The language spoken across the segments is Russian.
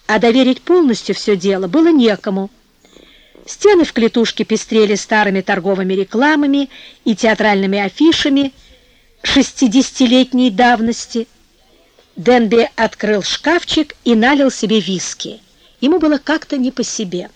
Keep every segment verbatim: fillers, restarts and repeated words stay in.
а доверить полностью все дело было некому. Стены в клетушке пестрели старыми торговыми рекламами и театральными афишами шестидесятилетней давности. Денби открыл шкафчик и налил себе виски. Ему было как-то не по себе.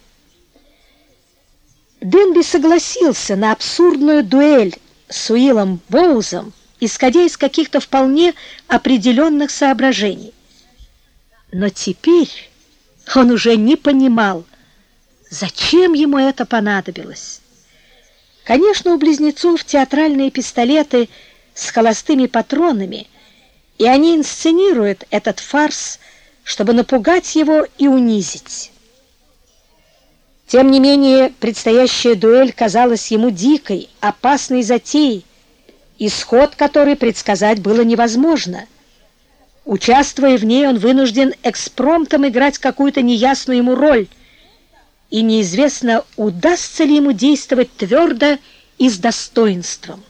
Денби согласился на абсурдную дуэль с Уиллом Боузом, исходя из каких-то вполне определенных соображений. Но теперь он уже не понимал, зачем ему это понадобилось. Конечно, у близнецов театральные пистолеты с холостыми патронами, и они инсценируют этот фарс, чтобы напугать его и унизить. Тем не менее, предстоящая дуэль казалась ему дикой, опасной затеей, исход которой предсказать было невозможно. Участвуя в ней, он вынужден экспромтом играть какую-то неясную ему роль, и неизвестно, удастся ли ему действовать твердо и с достоинством.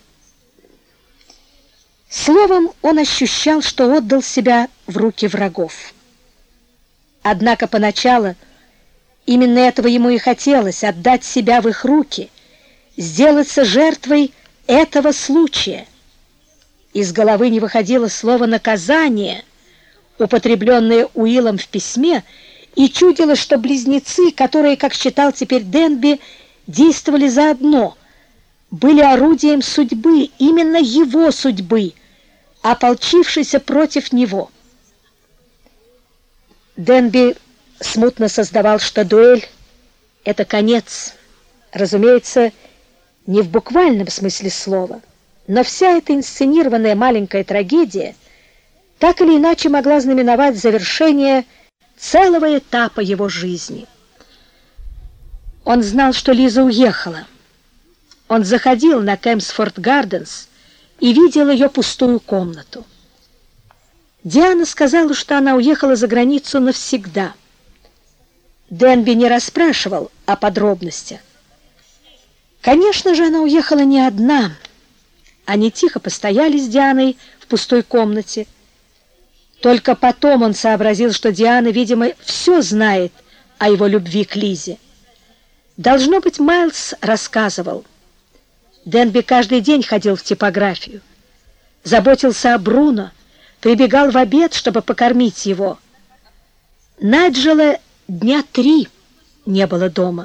Словом, он ощущал, что отдал себя в руки врагов. Однако поначалу именно этого ему и хотелось — отдать себя в их руки, сделаться жертвой этого случая. Из головы не выходило слово «наказание», употребленное Уиллом в письме, и чудилось, что близнецы, которые, как считал теперь Денби, действовали заодно, были орудием судьбы, именно его судьбы, ополчившейся против него. Денби смутно сознавал, что дуэль — это конец, разумеется, не в буквальном смысле слова, но вся эта инсценированная маленькая трагедия так или иначе могла знаменовать завершение целого этапа его жизни. Он знал, что Лиза уехала. Он заходил на Кэмпсфорд-Гарденс и видел ее пустую комнату. Диана сказала, что она уехала за границу навсегда. Денби не расспрашивал о подробностях. Конечно же, она уехала не одна. Они тихо постояли с Дианой в пустой комнате. Только потом он сообразил, что Диана, видимо, все знает о его любви к Лизе. Должно быть, Майлз рассказывал. Денби каждый день ходил в типографию, заботился о Бруно, прибегал в обед, чтобы покормить его. Найджела дня три не было дома.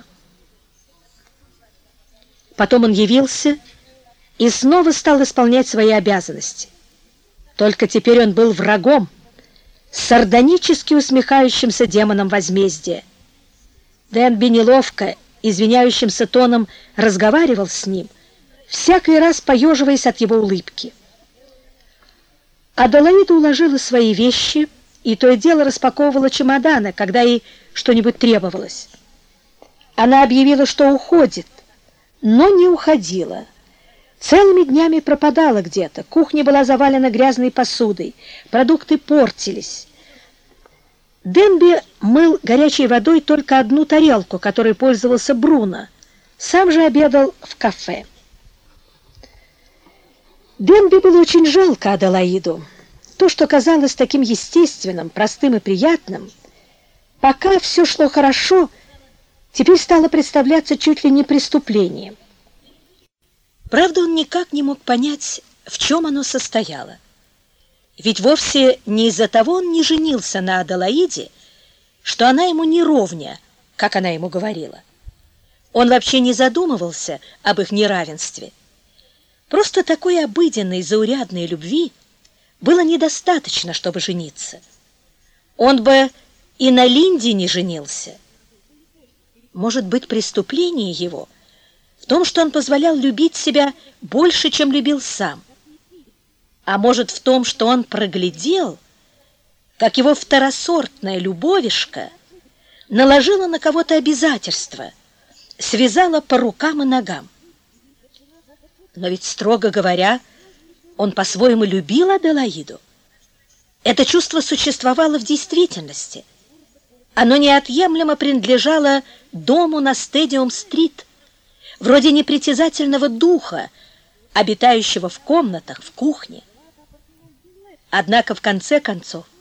Потом он явился и снова стал исполнять свои обязанности. Только теперь он был врагом, сардонически усмехающимся демоном возмездия. Денби неловко, извиняющимся тоном разговаривал с ним, всякий раз поеживаясь от его улыбки. Аделаида уложила свои вещи и то и дело распаковывала чемоданы, когда ей что-нибудь требовалось. Она объявила, что уходит, но не уходила. Целыми днями пропадала где-то. Кухня была завалена грязной посудой, продукты портились. Денби мыл горячей водой только одну тарелку, которой пользовался Бруно. Сам же обедал в кафе. Денби было очень жалко Аделаиду. То, что казалось таким естественным, простым и приятным, пока все шло хорошо, теперь стало представляться чуть ли не преступлением. Правда, он никак не мог понять, в чем оно состояло. Ведь вовсе не из-за того он не женился на Аделаиде, что она ему не ровня, как она ему говорила. Он вообще не задумывался об их неравенстве. Просто такой обыденной, заурядной любви было недостаточно, чтобы жениться. Он бы и на Линде не женился. Может быть, преступление его в том, что он позволял любить себя больше, чем любил сам. А может, в том, что он проглядел, как его второсортная любовишка наложила на кого-то обязательства, связала по рукам и ногам. Но ведь, строго говоря, он по-своему любил Аделаиду. Это чувство существовало в действительности. Оно неотъемлемо принадлежало дому на Стадиум-стрит, вроде непритязательного духа, обитающего в комнатах, в кухне. Однако, в конце концов,